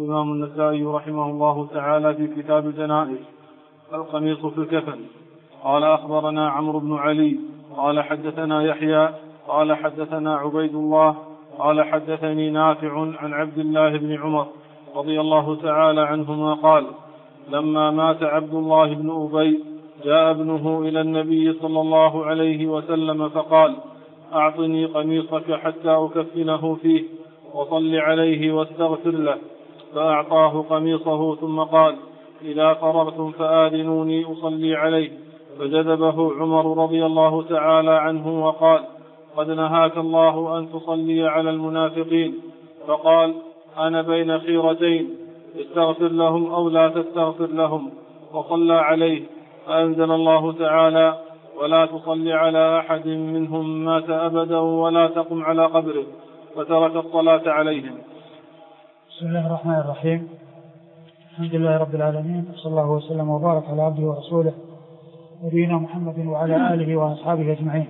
الإمام النسائي رحمه الله تعالى في كتاب الجنائز القميص في الكفن. قال أخبرنا عمرو بن علي قال حدثنا يحيى قال حدثنا عبيد الله قال حدثني نافع عن عبد الله بن عمر رضي الله تعالى عنهما قال لما مات عبد الله بن أبي جاء ابنه إلى النبي صلى الله عليه وسلم فقال أعطني قميصك حتى أكفنه فيه وصل عليه واستغفر له، فأعطاه قميصه ثم قال إذا فرغتم فآذنوني أصلي عليه، فجذبه عمر رضي الله تعالى عنه وقال قد نهاك الله أن تصلي على المنافقين، فقال أنا بين خيرتين استغفر لهم أو لا تستغفر لهم، وصلى عليه، فأنزل الله تعالى ولا تصلي على أحد منهم مات أبدا ولا تقم على قبره، وترك الصلاة عليهم. بسم الله الرحمن الرحيم. الحمد لله رب العالمين، صلى الله وسلم وبارك على عبده ورسوله نبينا محمد وعلى آله وأصحابه أجمعين.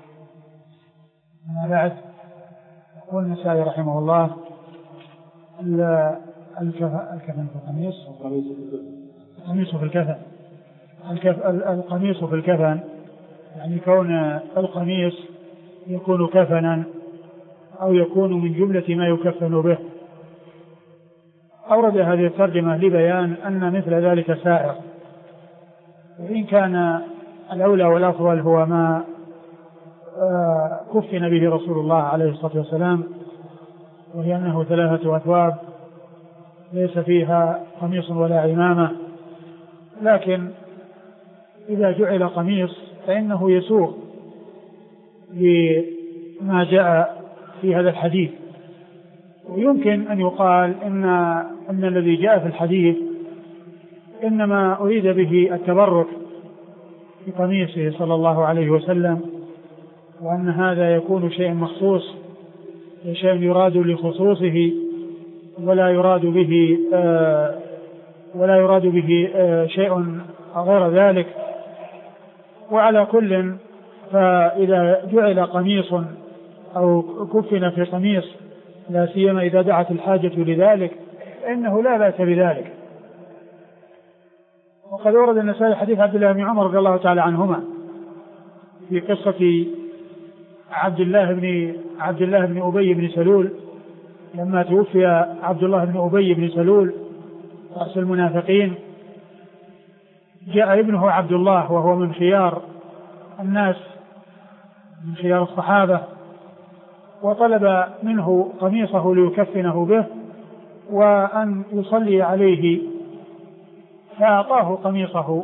أما بعد، يقول النسائي رحمه الله الكفن في القميص، القميص في الكفن، القميص في الكفن، يعني كون القميص يكون كفنا أو يكون من جملة ما يكفن به. أورد هذه الترجمة لبيان أن مثل ذلك سائر، وإن كان الأولى والأفضل هو ما كفن به رسول الله عليه الصلاة والسلام، وهي أنه 3 أثواب ليس فيها قميص ولا عمامة، لكن إذا جعل قميص فإنه يسوغ لما جاء في هذا الحديث. ويمكن أن يقال أن الذي جاء في الحديث إنما أريد به التبرك بقميصه صلى الله عليه وسلم، وأن هذا يكون شيء مخصوص، شيء يراد لخصوصه ولا يراد به شيء غير ذلك. وعلى كل، فإذا جعل قميص أو كفن في قميص، لا سيما إذا دعت الحاجة لذلك، فإنه لا بأس بذلك. وقد ورد النسائي حديث عبد الله بن عمر رضي الله تعالى عنهما في قصة عبد الله بن أبي بن سلول، لما توفي عبد الله بن أبي بن سلول رأس المنافقين، جاء ابنه عبد الله وهو من خيار الناس، من خيار الصحابة، وطلب منه قميصه ليكفنه به وأن يصلي عليه، فأعطاه قميصه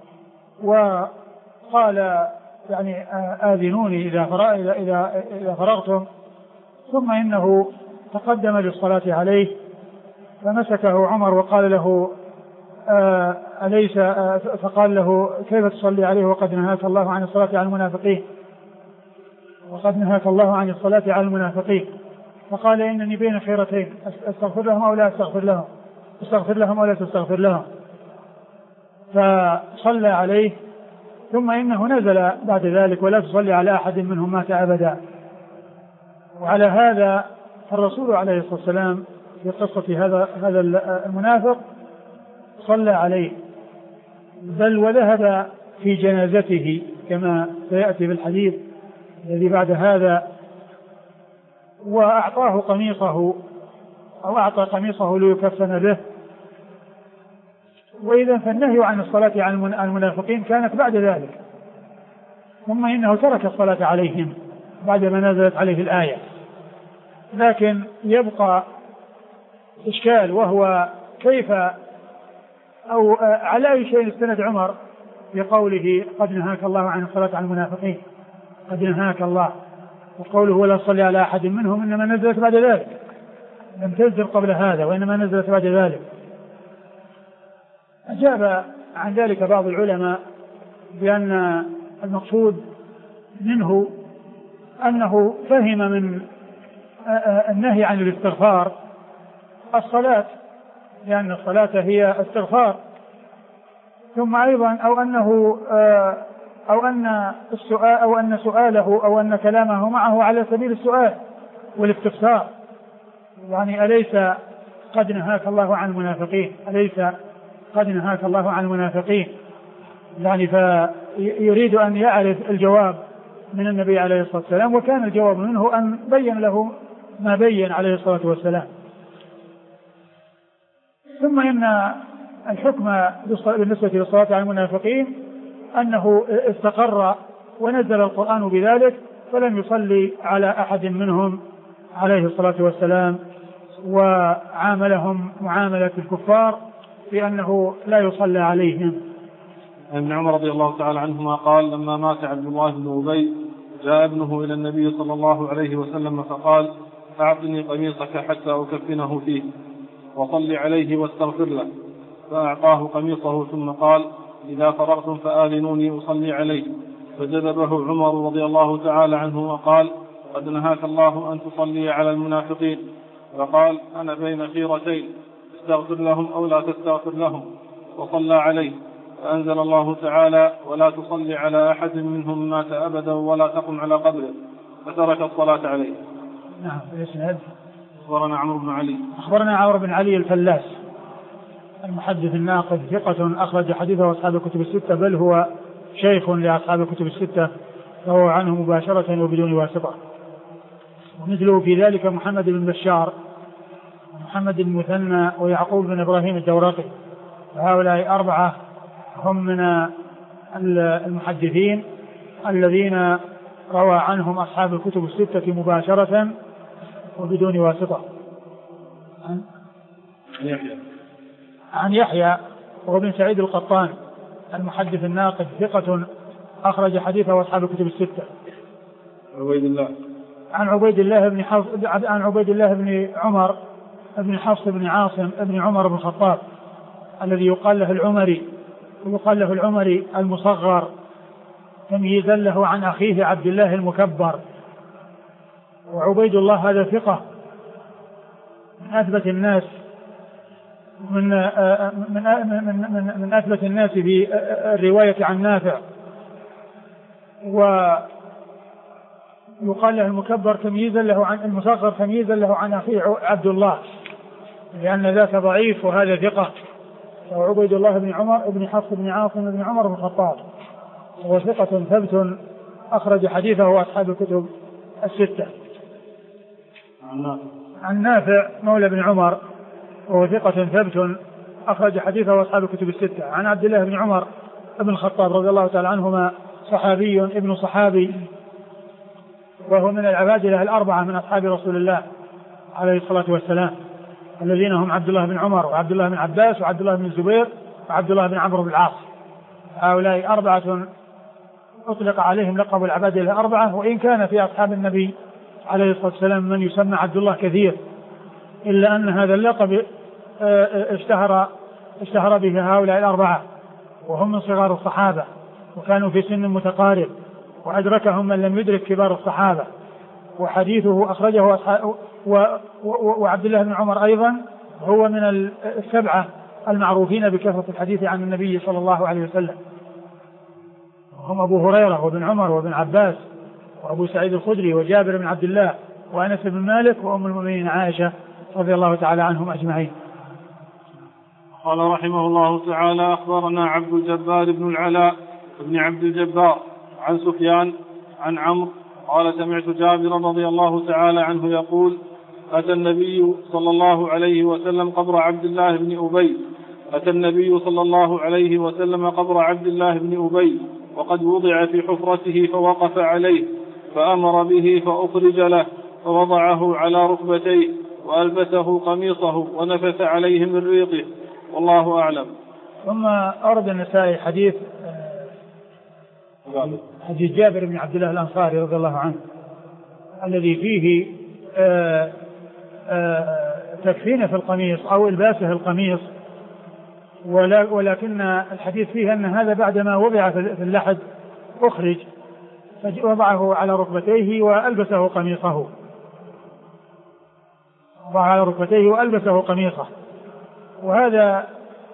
وقال يعني آذنوني إذا فرغتم، ثم إنه تقدم للصلاة عليه فمسكه عمر وقال له أليس، فقال له كيف تصلي عليه وقد نهاك الله عن الصلاة على المنافقين، وقد نهاك الله عن الصلاة على المنافقين. فقال إنني بين خيرتين استغفر لهم أو لا استغفر لهم، استغفر لهم أو لا تستغفر لهم، فصلى عليه. ثم إنه نزل بعد ذلك ولا تصلي على أحد منهم مات أبدا. وعلى هذا الرسول عليه الصلاة والسلام في قصة هذا المنافق صلى عليه، بل وذهب في جنازته كما سيأتي بالحديث الذي بعد هذا، وأعطاه قميصه أو أعطى قميصه ليكفن به. وإذا فالنهي عن الصلاة على المنافقين كانت بعد ذلك، ثم إنه ترك الصلاة عليهم بعدما نزلت عليه الآية. لكن يبقى إشكال، وهو كيف أو على أي شيء استند عمر بقوله قد نهاك الله عن الصلاة على المنافقين، قد نهاك الله، وقوله ولا تصلي على أحد منهم إنما نزلت بعد ذلك، لم تنزل قبل هذا وإنما نزلت بعد ذلك. أجاب عن ذلك بعض العلماء بأن المقصود منه أنه فهم من النهي عن الاستغفار الصلاة، لأن الصلاة هي استغفار. ثم أيضا أو أن سؤاله أو أن كلامه معه على سبيل السؤال والاستفسار، يعني أليس قد نهاك الله عن المنافقين، أليس قد نهاك الله عن المنافقين؟ يعني فيريد أن يعرف الجواب من النبي عليه الصلاة والسلام، وكان الجواب منه أن بين له ما بين عليه الصلاة والسلام. ثم إن الحكم بالنسبة للصلاة على المنافقين أنه استقر ونزل القرآن بذلك، فلم يصلي على أحد منهم عليه الصلاة والسلام، وعاملهم معاملة الكفار بأنه لا يصلى عليهم. ابن عمر رضي الله تعالى عنهما قال: لما مات عبد الله بن أبي جاء ابنه إلى النبي صلى الله عليه وسلم فقال: أعطني قميصك حتى أكفنه فيه وصل عليه واستغفر له. فأعطاه قميصه ثم قال: إذا فرغتم فآذنوني أصلي عليه. فجذبه عمر رضي الله تعالى عنه وقال: قد نهاك الله أن تصلي على المنافقين. فقال: أنا بين خيرتين، استغفر لهم أو لا تستغفر لهم. وصلى عليه، فأنزل الله تعالى: ولا تصلي على أحد منهم مات أبدا ولا تقم على قبره. فترك الصلاة عليه. نعم. الإسناد: أخبرنا عمرو بن علي. أخبرنا عمرو بن علي الفلاس المحدث الناقد، ثقة أخرج حديثه أصحاب الكتب الستة، بل هو شيخ لأصحاب الكتب الستة، فهو عنه مباشرة وبدون واسطة. ومثله في ذلك محمد بن بشار، محمد بن مثنى، ويعقوب بن إبراهيم الدورقي. وهؤلاء أربعة هم من المحدثين الذين روى عنهم أصحاب الكتب الستة مباشرة وبدون واسطة. عن يحيى وهو بن سعيد القطان المحدث الناقد، ثقة أخرج حديثه أصحاب الكتب الستة. عن عبيد الله بن عمر بن حفص بن عاصم بن عمر بن الخطاب، الذي يقال له العمري المصغر، تمييزا له عن أخيه عبد الله المكبر. وعبيد الله هذا ثقة من أثبت الناس من أثبت الناس بالرواية عن نافع. ويقال له المكبر تمييزا له عن المصغر، تمييزا له عن أخيه عبد الله، لأن ذاك ضعيف وهذا ثقة. وعبيد الله بن عمر بن حفص بن عاصم بن عمر بن الخطاب، وهو ثقة ثبت أخرج حديثه أصحاب الكتب الستة. عن نافع مولى بن عمر، وهو ثقة ثبت أخرج حديثه أصحاب الكتب الستة. عن عبد الله بن عمر بن الخطاب رضي الله تعالى عنهما، صحابي ابن صحابي، وهو من العبادلة الأربعة من أصحاب رسول الله عليه الصلاة والسلام، الذين هم عبد الله بن عمر وعبد الله بن عباس وعبد الله بن الزبير وعبد الله بن عمرو بن العاص. هؤلاء أربعة أطلق عليهم لقب العبادلة الأربعة، وإن كان في أصحاب النبي عليه الصلاة والسلام من يسمى عبد الله كثير، إلا أن هذا اللقب اشتهر به هؤلاء الأربعة، وهم من صغار الصحابة، وكانوا في سن متقارب، وأدركهم من لم يدرك كبار الصحابة. وحديثه أخرجه أصحاب، وعبد الله بن عمر أيضا هو من السبعة المعروفين بكثرة الحديث عن النبي صلى الله عليه وسلم، هم أبو هريرة وابن عمر وابن عباس وأبو سعيد الخدري وجابر بن عبد الله وأنس بن مالك وأم المؤمنين عائشة رضي الله تعالى عنهم أجمعين. قال رحمه الله تعالى: أخبرنا عبد الجبار بن العلاء بن عبد الجبار عن سفيان عن عمرو قال: سمعت جابر رضي الله تعالى عنه يقول: أتى النبي صلى الله عليه وسلم قبر عبد الله بن أبي أتى النبي صلى الله عليه وسلم قبر عبد الله بن أبي وقد وضع في حفرته، فوقف عليه فأمر به فأخرج له، فوضعه على ركبتيه وألبسه قميصه ونفث عليه من ريقه، والله أعلم. ثم أورد النسائي حديث جابر بن عبد الله الأنصاري رضي الله عنه، الذي فيه تكفينه في القميص أو إلباسه القميص، ولكن الحديث فيه أن هذا بعدما وضع في اللحد أخرج، فوضعه على ركبتيه وألبسه قميصه، وهذا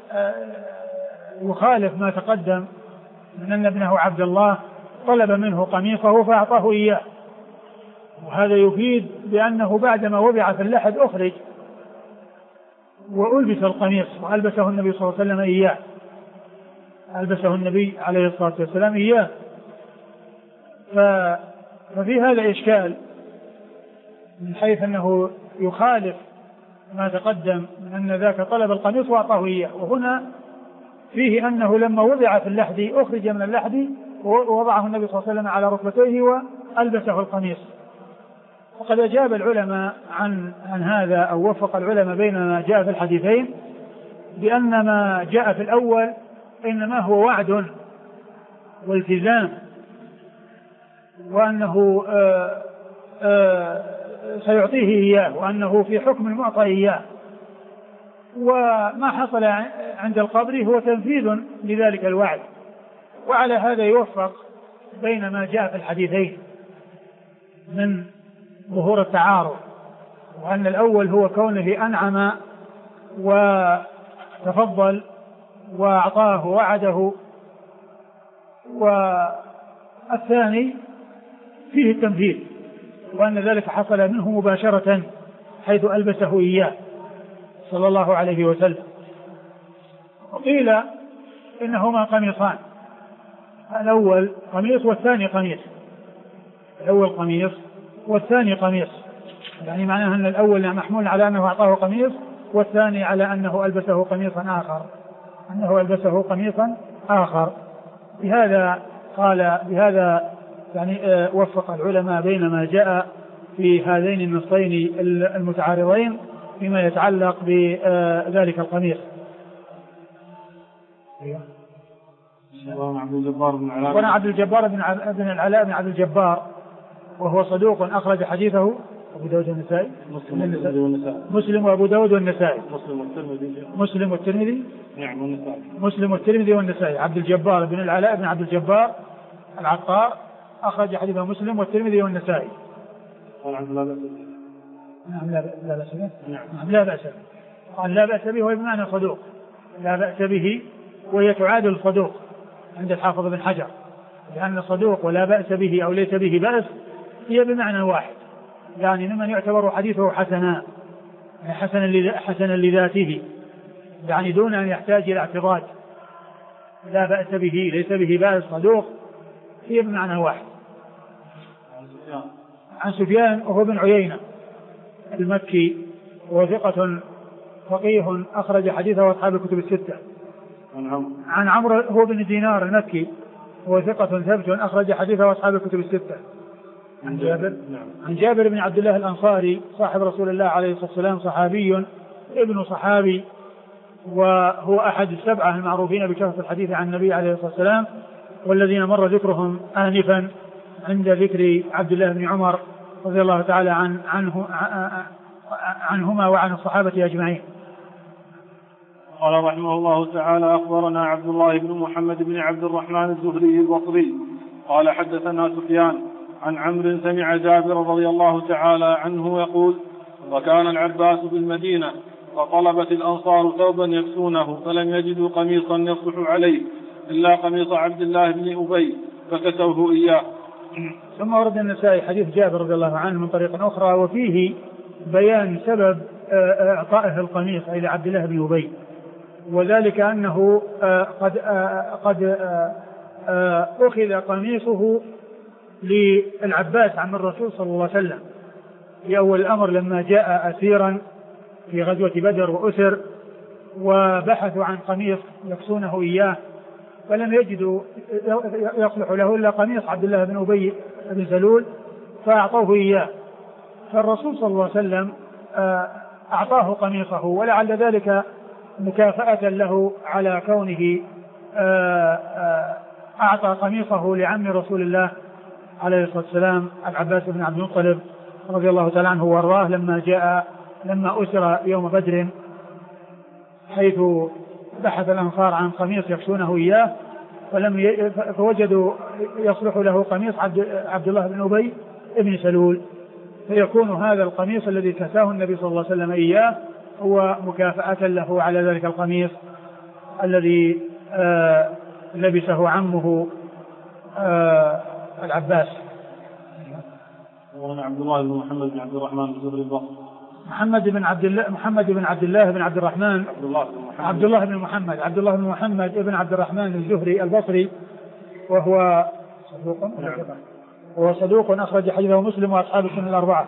يخالف ما تقدم من أن ابنه عبد الله طلب منه قميصه فأعطاه إياه، وهذا يفيد بأنه بعدما وضع في اللحد أخرج، وألبس القميص وألبسه النبي صلى الله عليه وسلم إياه، ألبسه النبي عليه الصلاة والسلام إياه. ففي هذا إشكال من حيث أنه يخالف ما تقدم من أن ذاك طلب القميص وأعطاه إياه، وهنا فيه أنه لما وضع في اللحد أخرج من اللحد ووضعه النبي صلى الله عليه وسلم على ركبتيه وألبسه القميص. وقد أجاب العلماء عن هذا أو وفق العلماء بين ما جاء في الحديثين بأن ما جاء في الأول إنما هو وعد والتزام، وأنه سيعطيه إياه، وأنه في حكم المعطى إياه، وما حصل عند القبر هو تنفيذ لذلك الوعد. وعلى هذا يوفق بين ما جاء في الحديثين من ظهور التعارض، وأن الأول هو كونه أنعم وتفضل وأعطاه وعده، والثاني فيه التنفيذ، وأن ذلك حصل منه مباشرة حيث ألبسه إياه صلى الله عليه وسلم. وقيل إنهما قميصان، الأول قميص والثاني قميص، الأول قميص والثاني قميص، يعني معناه أن الأول محمول على أنه أعطاه قميص، والثاني على أنه ألبسه قميصا آخر، أنه ألبسه قميصا آخر. بهذا يعني وفق العلماء بين ما جاء في هذين النصين المتعارضين فيما يتعلق بذلك القميص. عبد الجبار بن العلاء بن عبد الجبار، وهو صدوق أخرج حديثه أبو داود والنسائي، مسلم وأبو داود والنسائي، مسلم والترمذي نعم والنسائي، مسلم والترمذي والنسائي. عبد الجبار بن العلاء بن عبد الجبار العطار أخرج حديثه مسلم والترمذي والنسائي. نعم لا بأس به، نعم لا بأس به، قال لا بأس به، وهي بمعنى صدوق، لا بأس به، وهي تعادل الصدوق عند الحافظ بن حجر، لأن صدوق ولا بأس به أو ليس به بأس هي بمعنى واحد، يعني ممن يعتبر حديثه حسنا، حسنا لذاته، يعني دون أن يحتاج إلى اعتراض. لا بأس به ليس به بأس صدوق هي بمعنى واحد. عن سفيان وهو بن عيينة المكي، وثقة فقيه أخرج حديثه أصحاب الكتب الستة. عن عمرو هو بن دينار المكي، وثقة ثبت أخرج حديثه أصحاب الكتب الستة. عن جابر بن عبد الله الأنصاري صاحب رسول الله عليه الصلاة والسلام، صحابي ابن صحابي، وهو أحد السبعة المعروفين بكثرة الحديث عن النبي عليه الصلاة والسلام، والذين مر ذكرهم آنفا عند ذكر عبد الله بن عمر رضي الله تعالى عنهما وعن الصحابة أجمعين. قال رحمه الله تعالى: أخبرنا عبد الله بن محمد بن عبد الرحمن الزهري البصري قال حدثنا سفيان عن عمرو سمع جابر رضي الله تعالى عنه يقول: وكان العباس بالمدينة فطلبت الأنصار ثوبا يكسونه فلم يجدوا قميصا يصلح عليه إلا قميص عبد الله بن أبي فكسوه إياه. ثم ورد النسائي حديث جابر رضي الله عنه من طريق أخرى، وفيه بيان سبب إعطائه القميص إلى عبد الله بن أبي، وذلك أنه قد أخذ قميصه للعباس عم الرسول صلى الله عليه وسلم في أول الأمر لما جاء أسيرا في غزوة بدر وأسر، وبحثوا عن قميص يكسونه إياه فلم يجدوا يصلح له إلا قميص عبد الله بن أبي بن سلول فأعطوه إياه، فالرسول صلى الله عليه وسلم أعطاه قميصه، ولعل ذلك مكافأة له على كونه أعطى قميصه لعم رسول الله عليه الصلاة والسلام العباس بن عبد المطلب رضي الله تعالى عنه وارضاه لما أسر يوم بدر، حيث بحث الأنصار عن قميص يكسونه إياه فوجدوا يصلح له قميص عبد الله بن أبي بن سلول، فيكون هذا القميص الذي كساه النبي صلى الله عليه وسلم إياه هو مكافأة له على ذلك القميص الذي لبسه عمه العباس. وأنا عبد الله بن محمد بن عبد الرحمن الزهري البصري. محمد بن عبد الله بن عبد الرحمن عبد الله بن محمد ابن عبد الرحمن الزهري البصري، وهو صدوق أخرج حديثه مسلم وأصحاب السنن الأربعة.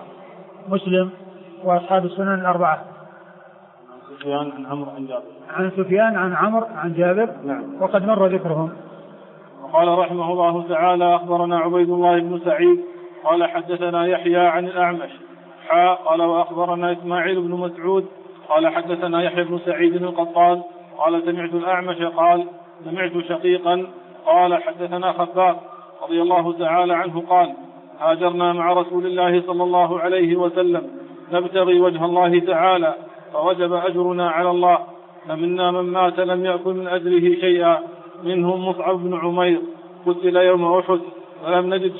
عن سفيان عن عمرو عن جابر. نعم. وقد مر ذكرهم. قال رحمه الله تعالى: أخبرنا عبيد الله بن سعيد قال حدثنا يحيى عن الأعمش قال وأخبرنا إسماعيل بن مسعود قال حدثنا يحيى بن سعيد القطان قال سمعت الأعمش قال سمعت شقيقا قال حدثنا خباب رضي الله تعالى عنه قال: هاجرنا مع رسول الله صلى الله عليه وسلم نبتغي وجه الله تعالى فوجب أجرنا على الله، فمنا من مات لم يأكل من أجره شيئا، منهم مصعب بن عمير قتل يوم أحد فلم نجد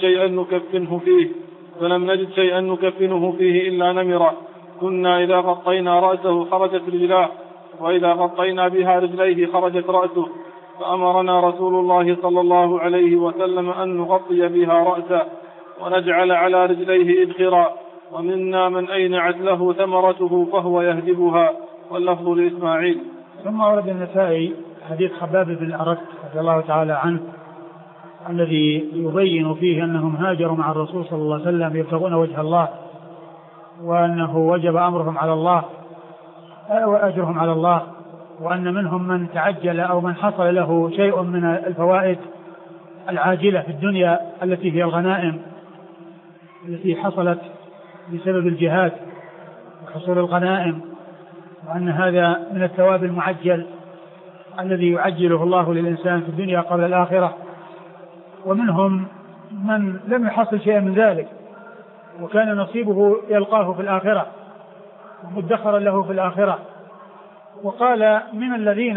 شيئا نكفنه فيه إلا نمرة، كنا إذا غطينا رأسه خرجت رجلاه، وإذا غطينا بها رجليه خرجت رأسه، فأمرنا رسول الله صلى الله عليه وسلم أن نغطي بها رأسه ونجعل على رجليه إدخرا، ومنا من أينعت له ثمرته فهو يهدبها، واللفظ لإسماعيل. ثم ورد النسائي حديث خباب بن الأرت رضي الله تعالى عنه الذي يبين فيه أنهم هاجروا مع الرسول صلى الله عليه وسلم يبتغون وجه الله، وأنه وجب أمرهم على الله وأجرهم على الله، وأن منهم من تعجل أو من حصل له شيء من الفوائد العاجلة في الدنيا التي هي الغنائم التي حصلت بسبب الجهاد وحصول الغنائم، وأن هذا من الثواب المعجل الذي يعجله الله للإنسان في الدنيا قبل الآخرة. ومنهم من لم يحصل شيئا من ذلك وكان نصيبه يلقاه في الآخرة مدخرا له في الآخرة. وقال من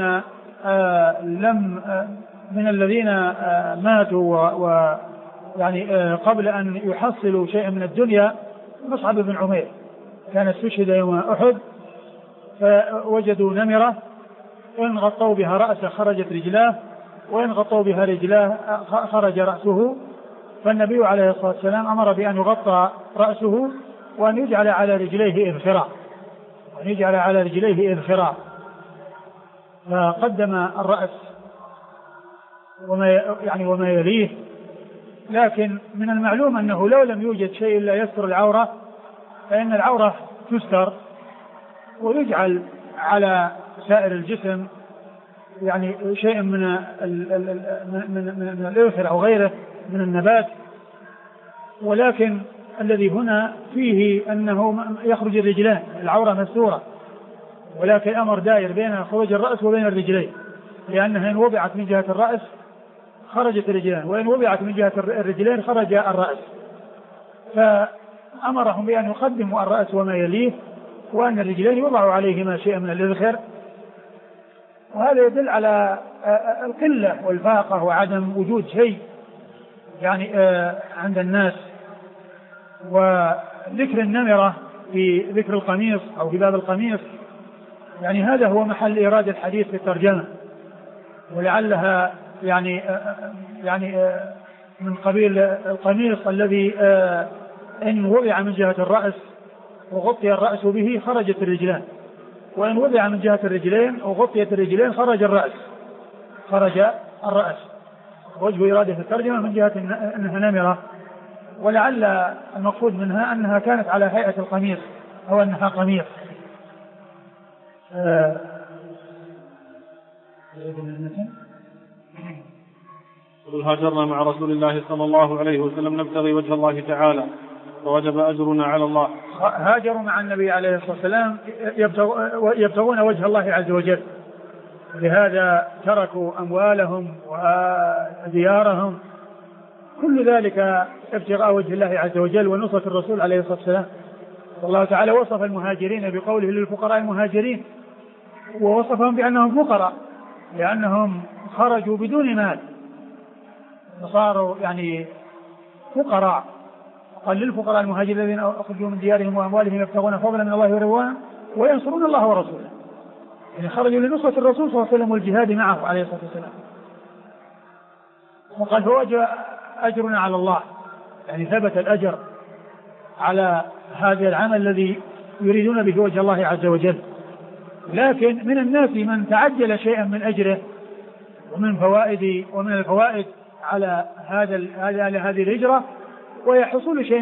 الذين ماتوا ويعني قبل أن يحصلوا شيئا من الدنيا مصعب بن عمير كان استشهد يوم أحد فوجدوا نمرة إن غطوا بها رأسه خرجت رجلاه، وإن غطوا بها رجلاه خرج رأسه، فالنبي عليه الصلاة والسلام أمر بأن يغطى رأسه وأن يجعل على رجليه إذخرا، فقدم الرأس وما يليه. لكن من المعلوم أنه لو لم يوجد شيء إلا يستر العورة فإن العورة تستر ويجعل على سائر الجسم يعني شيء من الإذخر أو غيره من النبات. ولكن الذي هنا فيه أنه يخرج الرجلان، العورة مستورة، ولكن الأمر دائر بين خروج الرأس وبين الرجلين، لأنها إن وضعت من جهة الرأس خرجت الرجلان، وإن وضعت من جهة الرجلين خرج الرأس، فأمرهم بأن يقدموا الرأس وما يليه، وأن الرجلين يوضع عليهما شيء من الإذخر. وهذا يدل على القلة والفاقة وعدم وجود شيء يعني عند الناس. وذكر النمرة في ذكر القميص أو في باب القميص يعني هذا هو محل إيراد الحديث في الترجمة، ولعلها يعني من قبيل القميص الذي إن وضع من جهة الرأس وغطي الرأس به خرجت الرجلان، وإن وضع من جهة الرجلين وغطيت الرجلين خرج الرأس. وجه إرادة الترجمة من جهة أنها نمرة، ولعل المقصود منها أنها كانت على هيئة القميص أو أنها قميص. هاجرنا مع رسول الله صلى الله عليه وسلم نبتغي وجه الله تعالى فوجب أجرنا على الله. هاجروا مع النبي عليه الصلاة والسلام يبتغون وجه الله عز وجل، لهذا تركوا أموالهم وديارهم، كل ذلك ابتغاء وجه الله عز وجل ونصرة الرسول عليه الصلاة والسلام. الله تعالى وصف المهاجرين بقوله للفقراء المهاجرين، ووصفهم بأنهم فقراء لأنهم خرجوا بدون مال فصاروا يعني فقراء. قال للفقراء المهاجرين الذين أخرجوا من ديارهم وأموالهم يبتغون فضلا من الله ورضوانه وينصرون الله ورسوله، يعني خرجوا لنصرة الرسول صلى الله عليه وسلم والجهاد معه عليه الصلاة والسلام. وقال فوجب أجرنا على الله، يعني ثبت الأجر على هذا العمل الذي يريدون به وجه الله عز وجل. لكن من الناس من تعجل شيئا من أجره ومن الفوائد على هذه الهجرة، ويحصل شيء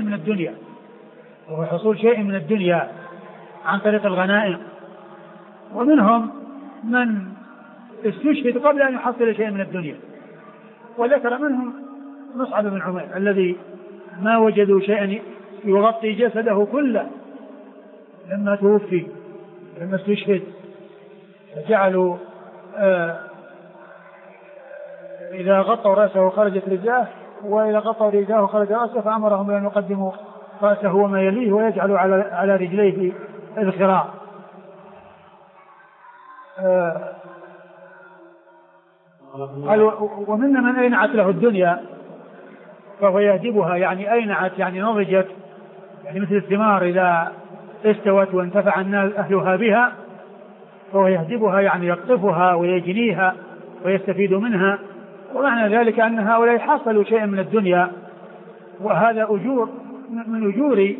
من الدنيا عن طريق الغنائم. ومنهم من استشهد قبل أن يحصل شيء من الدنيا، وذكر منهم مصعب بن عمير الذي ما وجدوا شيئا يغطي جسده كله لما توفي، لما استشهد، فجعلوا إذا غطوا رأسه خرجت رجلاه، وإذا غطوا رجلاه خرج رأسه، فأمرهم أن يقدموا رأسه وما يليه ويجعلوا على رجليه الخراع. ومن من أينعت له الدنيا فهو يهدبها، يعني أينعت يعني نضجت، يعني مثل الثمار إذا استوت وانتفع الناس أهلها بها، فهو يهدبها يعني يقطفها ويجنيها ويستفيد منها. ومعنى ذلك أن هؤلاء حصلوا شيئا من الدنيا، وهذا أجور من أجور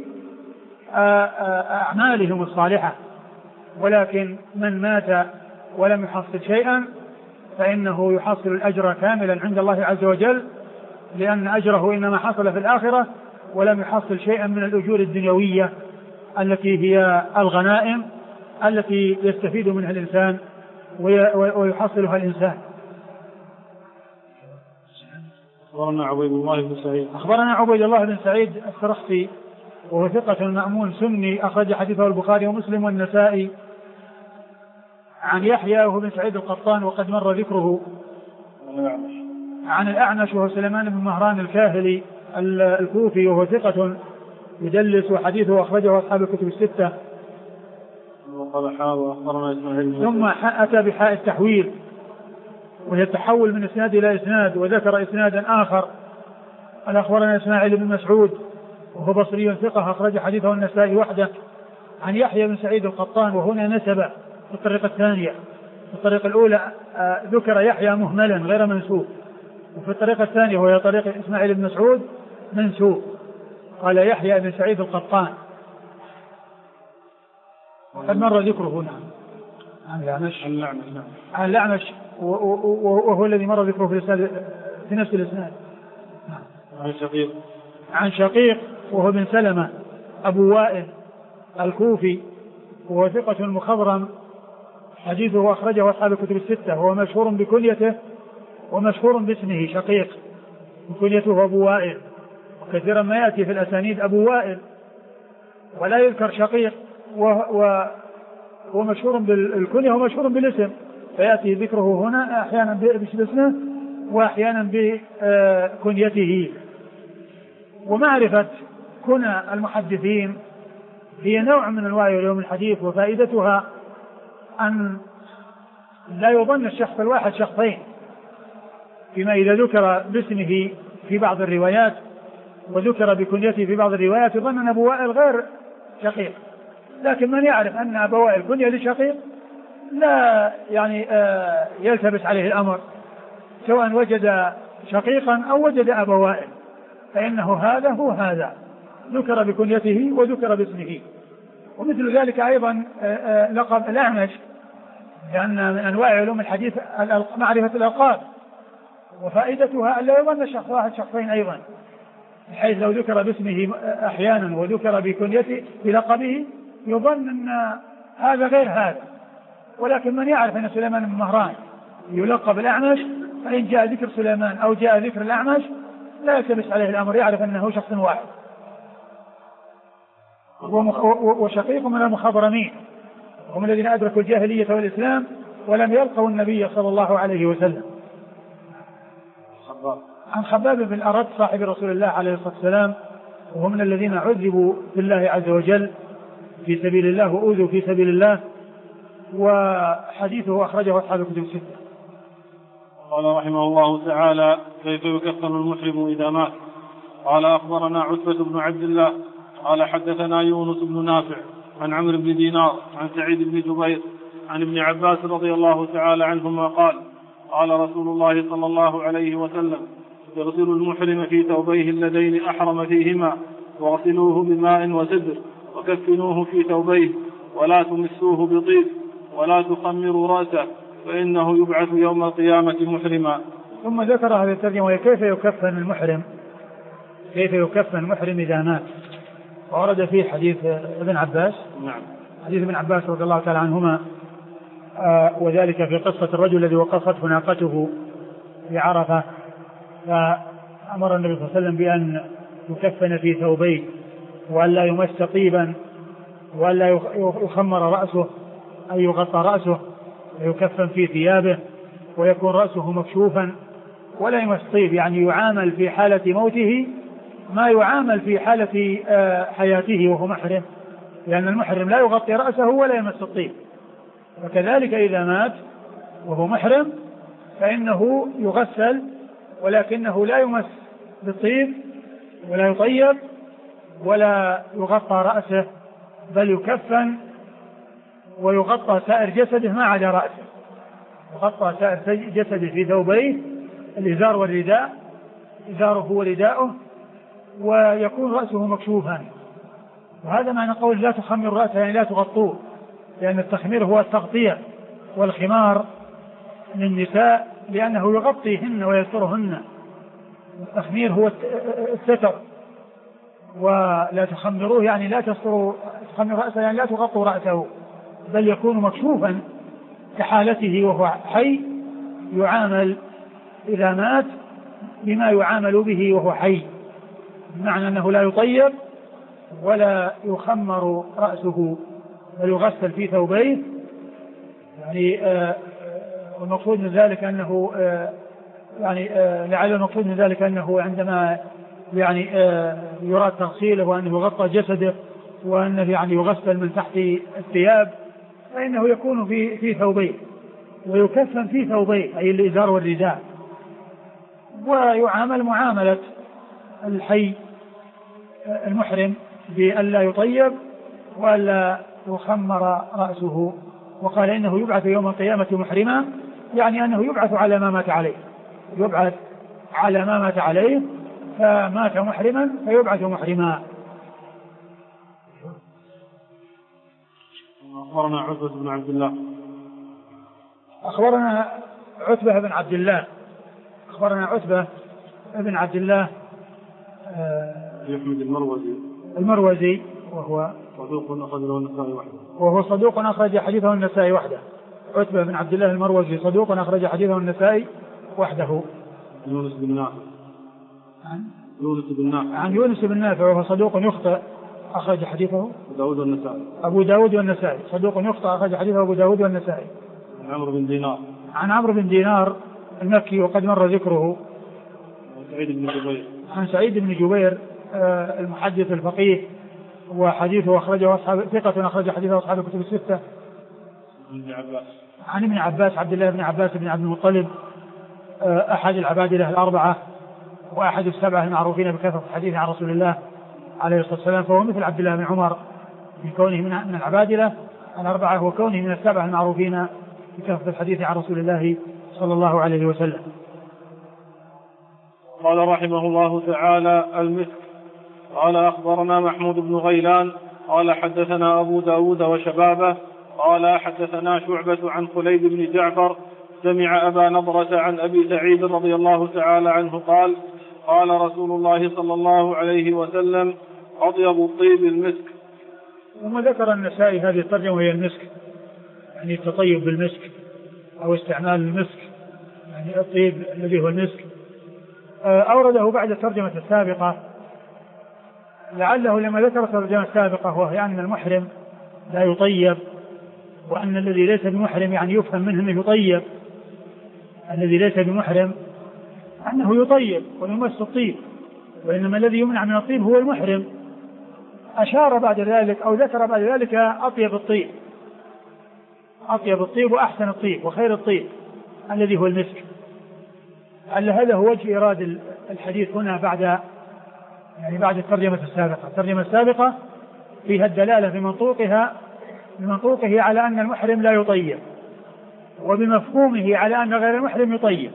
أعمالهم الصالحة. ولكن من مات ولم يحصل شيئا فإنه يحصل الأجر كاملا عند الله عز وجل، لأن أجره إنما حصل في الآخرة، ولم يحصل شيئا من الأجور الدنيوية التي هي الغنائم التي يستفيد منها الإنسان ويحصلها الإنسان. أخبرنا عبيد الله بن سعيد السرخسي وهو ثقة مأمون سني، أخرج حديثه البخاري ومسلم والنسائي. عن يحيى وهو بن سعيد القطان وقد مر ذكره. عن الأعمش وهو سليمان بن مهران الكاهلي الكوفي وهو ثقة يدلس، وحديثه أخرجه أصحاب الكتب الستة. ثم أتى بحاء التحويل وهي التحول من إسناد إلى إسناد، وذكر إسنادا آخر. أخبرنا إسماعيل بن مسعود وهو بصري ثقة أخرج حديثه النسائي وحده. عن يحيى بن سعيد القطان، وهنا نسب في الطريقة الثانية. في الطريقة الأولى ذكر يحيى مهملا غير منسوب، وفي الطريقة الثانية وهي طريقة إسماعيل بن مسعود منسوب، قال يحيى بن سعيد القطان، وقد مر ذكره هنا. عن الأعمش وهو الذي مر ذكره في نفس الإسناد. عن شقيق وهو بن سلمة أبو وائل الكوفي وهو ثقة مخضرم، حديثه أخرجه أصحاب الكتب الستة. هو مشهور بكنيته ومشهور باسمه شقيق، وكنيته أبو وائل، وكثيرا ما يأتي في الأسانيد أبو وائل ولا يذكر شقيق، وهو مشهور بالكنية ومشهور بالاسم، فيأتي ذكره هنا أحيانا باسمه وأحيانا بكنيته. ومعرفة كنى المحدثين هي نوع من أنواع علوم الحديث، وفائدتها أن لا يظن الشخص الواحد شخصين، فيما إذا ذكر باسمه في بعض الروايات وذكر بكنيته في بعض الروايات يظن أن أبو وائل غير شقيق. لكن من يعرف أن أبا وائل كنية لشقيق لا يعني يلتبس عليه الأمر، سواء وجد شقيقا أو وجد أبا وائل، فإنه هذا هو هذا، ذكر بكنيته وذكر باسمه. ومثل ذلك أيضا لقب الأعمش، لأن من أنواع علوم الحديث معرفة الألقاب، وفائدتها أن لا يظن شخص واحد شخصين أيضا، بحيث لو ذكر باسمه أحيانا وذكر بكنيته بلقبه يظن أن هذا غير هذا. ولكن من يعرف أن سليمان بن مهران يلقب الأعمش، فإن جاء ذكر سليمان أو جاء ذكر الأعمش لا يلتبس عليه الأمر، يعرف أنه شخص واحد. وشقيق من المخضرمين، هم الذين أدركوا الجاهلية والإسلام ولم يلقوا النبي صلى الله عليه وسلم. عن خباب بن الأرد صاحب رسول الله عليه الصلاة والسلام، وهم من الذين عذبوا في الله عز وجل في سبيل الله وأوذوا في سبيل الله، وحديثه أخرجه أصحاب الكتب الستة. قال رحمه الله تعالى: كيف يكفن المحرم إذا مات؟ قال: أخبرنا عتبة بن عبد الله قال حدثنا يونس بن نافع عن عمرو بن دينار عن سعيد بن جبير عن ابن عباس رضي الله تعالى عنهما قال: قال رسول الله صلى الله عليه وسلم: اغسلوا المحرم في ثوبيه اللذين أحرم فيهما واغسلوه بماء وسدر وكفنوه في ثوبيه ولا تمسوه بطيب ولا تخمروا رأسه فإنه يبعث يوم القيامة محرما. ثم ذكر هذه الترجمة وهي كيف يكفن المحرم، كيف يكفن المحرم إذا مات. ورد فيه حديث ابن عباس، نعم، حديث ابن عباس رضي الله تعالى عنهما، وذلك في قصة الرجل الذي وقفته ناقته في عرفة، فأمر النبي صلى الله عليه وسلم بأن يكفن في ثوبيه وأن لا يمس طيبا وأن لا يخمر رأسه أي يغطى رأسه، ويكفن في ثيابه ويكون رأسه مكشوفا ولا يمس طيب، يعني يعامل في حالة موته ما يعامل في حالة حياته وهو محرم، لأن المحرم لا يغطي رأسه ولا يمس الطيب. وكذلك إذا مات وهو محرم فإنه يغسل ولكنه لا يمس بالطيب ولا يطيب ولا يغطى رأسه، بل يكفن ويغطى سائر جسده ما عدا رأسه، يغطى سائر جسده في ثوبيه الإزار والرداء، إزاره ورداؤه، ويكون رأسه مكشوفا. وهذا معنى قول لا تخمر رأسه، يعني لا تغطوه، لأن التخمير هو التغطية، والخمار للنساء لأنه يغطيهن ويسترهن، التخمير هو الستر. ولا تخمروه يعني لا تخمر رأسه يعني لا تغطوا رأسه، بل يكون مكشوفا كحالته وهو حي، يعامل إذا مات بما يعامل به وهو حي، بمعنى أنه لا يطيب ولا يخمر رأسه بل يغسل في ثوبيه. يعني والمقصود من ذلك أنه لعل المقصود من ذلك أنه عندما يعني يراد تغسيله وأنه يغطى جسده وأنه يعني يغسل من تحت الثياب، فإنه يكون في ثوبيه ويكفن في ثوبيه أي الإزار والرداء، ويعامل معاملة الحي المحرم بألا يطيب وألا يخمر رأسه. وقال إنه يبعث يوم القيامة محرما، يعني أنه يبعث على ما مات عليه، يبعث على ما مات عليه، فمات محرما فيبعث محرما. أخبرنا عتبة بن عبد الله، أخبرنا عتبة بن عبد الله، أخبرنا عتبة بن عبد الله يحمد المروزي وهو صدوق أخرج له النسائي وحده، وهو صدوق أخرج حديثه النسائي وحده. عتبة بن عبد الله المروزي صدوق أخرج حديثه النسائي وحده. يونس بن نافع عن يونس بن نافع وهو صدوق يخطئ أخرج حديثه أبو داود والنسائي، صدوق يخطئ أخرج حديثه أبو داود والنسائي. عن عمرو بن دينار المكي وقد مر ذكره. عن سعيد بن جبير المحدث الفقيه، وحديثه أخرجه ثقة أخرج حديثه أصحاب الكتب الستة. عن ابن عباس عبد الله بن عباس بن عبد المطلب أحد العبادلة الأربعة وأحد السبعة المعروفين بكثرة الحديث عن رسول الله عليه الصلاة والسلام، فهو مثل عبد الله بن عمر في كونه من العبادلة الأربعة وكونه من السبعة المعروفين بكثرة الحديث عن رسول الله صلى الله عليه وسلم. قال رحمه الله تعالى: المسك. قال أخبرنا محمود بن غيلان قال حدثنا أبو داود وشبابه قال حدثنا شعبة عن خليد بن جعفر سمع أبا نضرة عن أبي سعيد رضي الله تعالى عنه قال: قال رسول الله صلى الله عليه وسلم: أطيب الطيب المسك. ثم ذكر النسائي هذه الترجمة وهي المسك، يعني التطيب بالمسك أو استعمال المسك، يعني الطيب الذي هو المسك. أورده بعد الترجمة السابقة لعله لما ذكر الترجمة السابقة وهي أن المحرم لا يطيب، وأن الذي ليس بمحرم يعني يفهم منه أنه يطيب، الذي ليس بمحرم أنه يطيب ويمس الطيب، وإنما الذي يمنع من الطيب هو المحرم. أشار بعد ذلك أو ذكر بعد ذلك أطيب الطيب، أطيب الطيب وأحسن الطيب وخير الطيب الذي هو المسك. هذا هو وجه إيراد الحديث هنا بعد الترجمة السابقة. الترجمة السابقة فيها الدلالة بمنطوقه على أن المحرم لا يطيب، وبمفهومه على أن غير المحرم يطيب.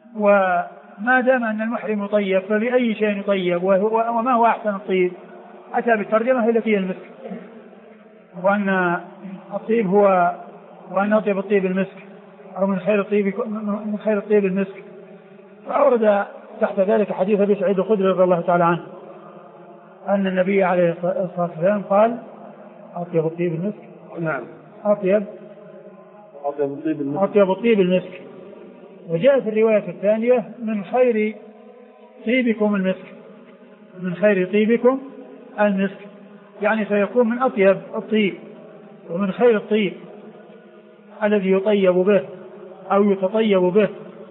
وما دام أن المحرم يطيب فبأي شيء يطيب، وما هو أحسن الطيب؟ أتى بالترجمة التي هي المسك، وأن الطيب هو وأن أطيب الطيب المسك أو من خير الطيب المسك. فأورد تحت ذلك حديث أبي سعيد الخدري رضي الله تعالى عنه أن النبي عليه الصلاة والسلام قال أطيب الطيب المسك. نعم. أطيب الطيب المسك. وجاء في الرواية الثانية من خير طيبكم المسك، من خير طيبكم المسك، يعني سيكون من أطيب الطيب ومن خير الطيب الذي يطيب به أو يتطيب به.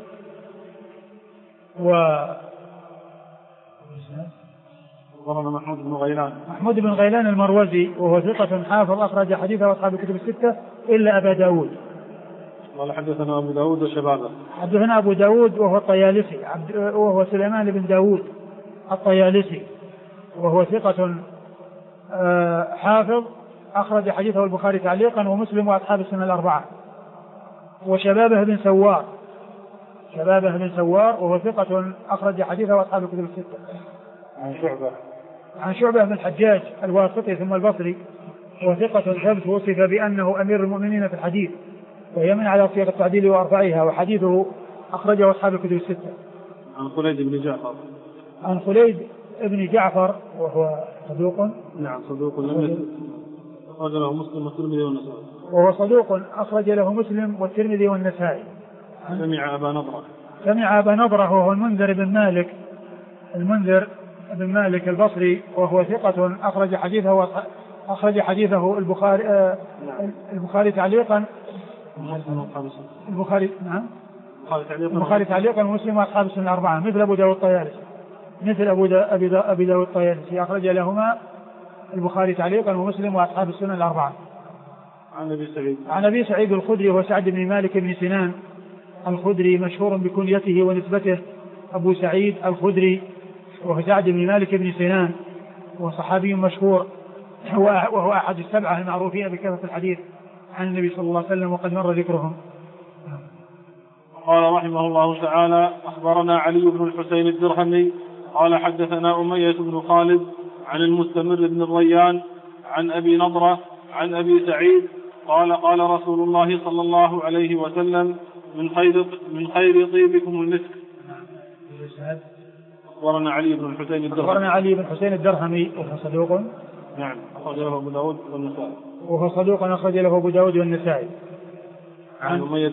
محمود بن غيلان المروزي وهو ثقة حافظ أخرج حديثه أصحاب الكتب الستة إلا أبا داود. قال حدثنا أبو داود وشبابه. حدثنا أبو داود وهو الطيالسي وهو سليمان بن داود الطيالسي وهو ثقة حافظ أخرج حديثه البخاري تعليقا ومسلم وأصحاب السنة الأربعة. وشبابه بن سوار وهو ثقة أخرج حديثه وأصحاب الكتب الستة. عن شعبة بن الحجاج الواسطي ثم البصري وهو ثقة ثبت وصف بأنه أمير المؤمنين في الحديث ويمن على صيغة التعديل وأربعها، وحديثه أخرجه أصحاب الكتب الستة. عن خليد بن جعفر وهو صدوق. نعم صدوق أخرج له مسلم والترمذي والنسائي. وهو صدوق أخرج له مسلم والترمذي والنسائي. سمع أبا نضرة وهو المنذر بن مالك البصري وهو ثقة أخرج حديثه البخاري تعليقا. البخاري تعليقا ومسلم وأصحاب السنة الأربعة مثل أبو داود الطيالسي أخرج لهما البخاري تعليقا ومسلم وأصحاب السنة الأربعة. عن أبي سعيد الخدري وهو سعد بن مالك بن سنان الخدري مشهور بكنيته ونسبته أبو سعيد الخدري وهو سعد بن مالك بن سنان وصحابي مشهور وهو أحد السبعة المعروفين بكثرة الحديث عن النبي صلى الله عليه وسلم وقد مر ذكرهم. قال رحمه الله تعالى أخبرنا علي بن الحسين الدرهمي قال حدثنا أمية بن خالد عن المستمر بن الريان عن أبي نضرة عن أبي سعيد قال قال رسول الله صلى الله عليه وسلم من خير طيبكم المسك. أخبرنا علي بن الحسين الدرهمي وهو صدوق. نعم أخرج له أبو داود والنسائي. وهو صدوق أخرج له أبو داود والنسائي. عن أمية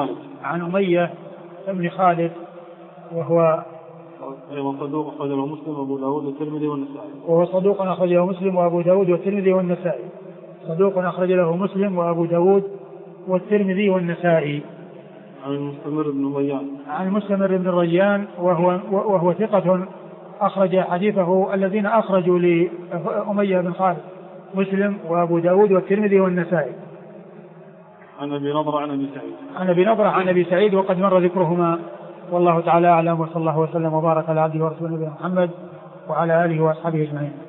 بن خالد وهو صدوق أخرج له مسلم وأبو داود والترمذي والنسائي. وهو صدوق أخرج له مسلم وأبو داود والترمذي والنسائي. صدوق أخرج له مسلم وأبو داود والترمذي والنسائي. عن المستمر بن الريان وهو ثقة أخرج حديثه الذين أخرجوا لأمية بن خالد مسلم وأبو داود والترمذي والنسائي. عن أبي نضرة عن أبي سعيد وقد مر ذكرهما والله تعالى أعلم وصلى الله وسلم وبارك على عبده ورسوله محمد وعلى آله وأصحابه أجمعين.